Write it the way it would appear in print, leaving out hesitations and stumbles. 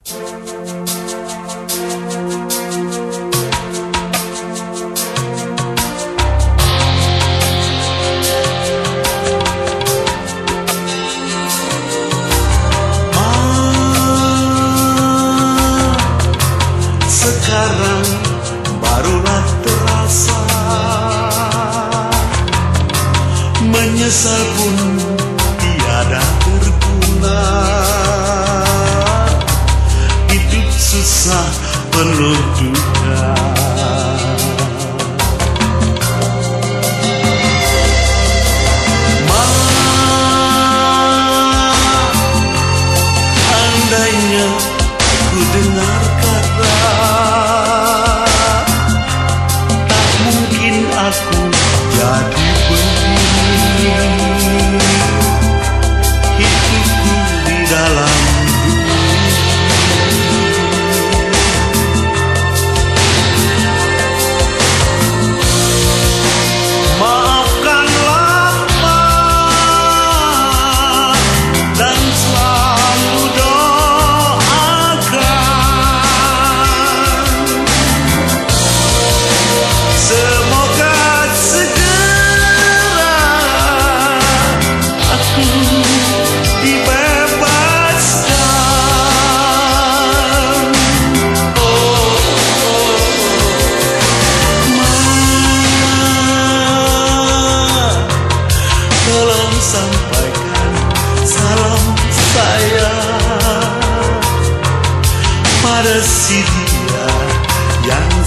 Sekarang barulah terasa, menyesal pun tiada berguna. Hidup susah penuh duka. Andainya ku dengar kata, tak mungkin aku jadi begini. Hidupku di dalam maafkanlah Pak, dan selalu doakan semoga segera aku dibebaskan. Tolong sampaikan salam saya pada si dia yang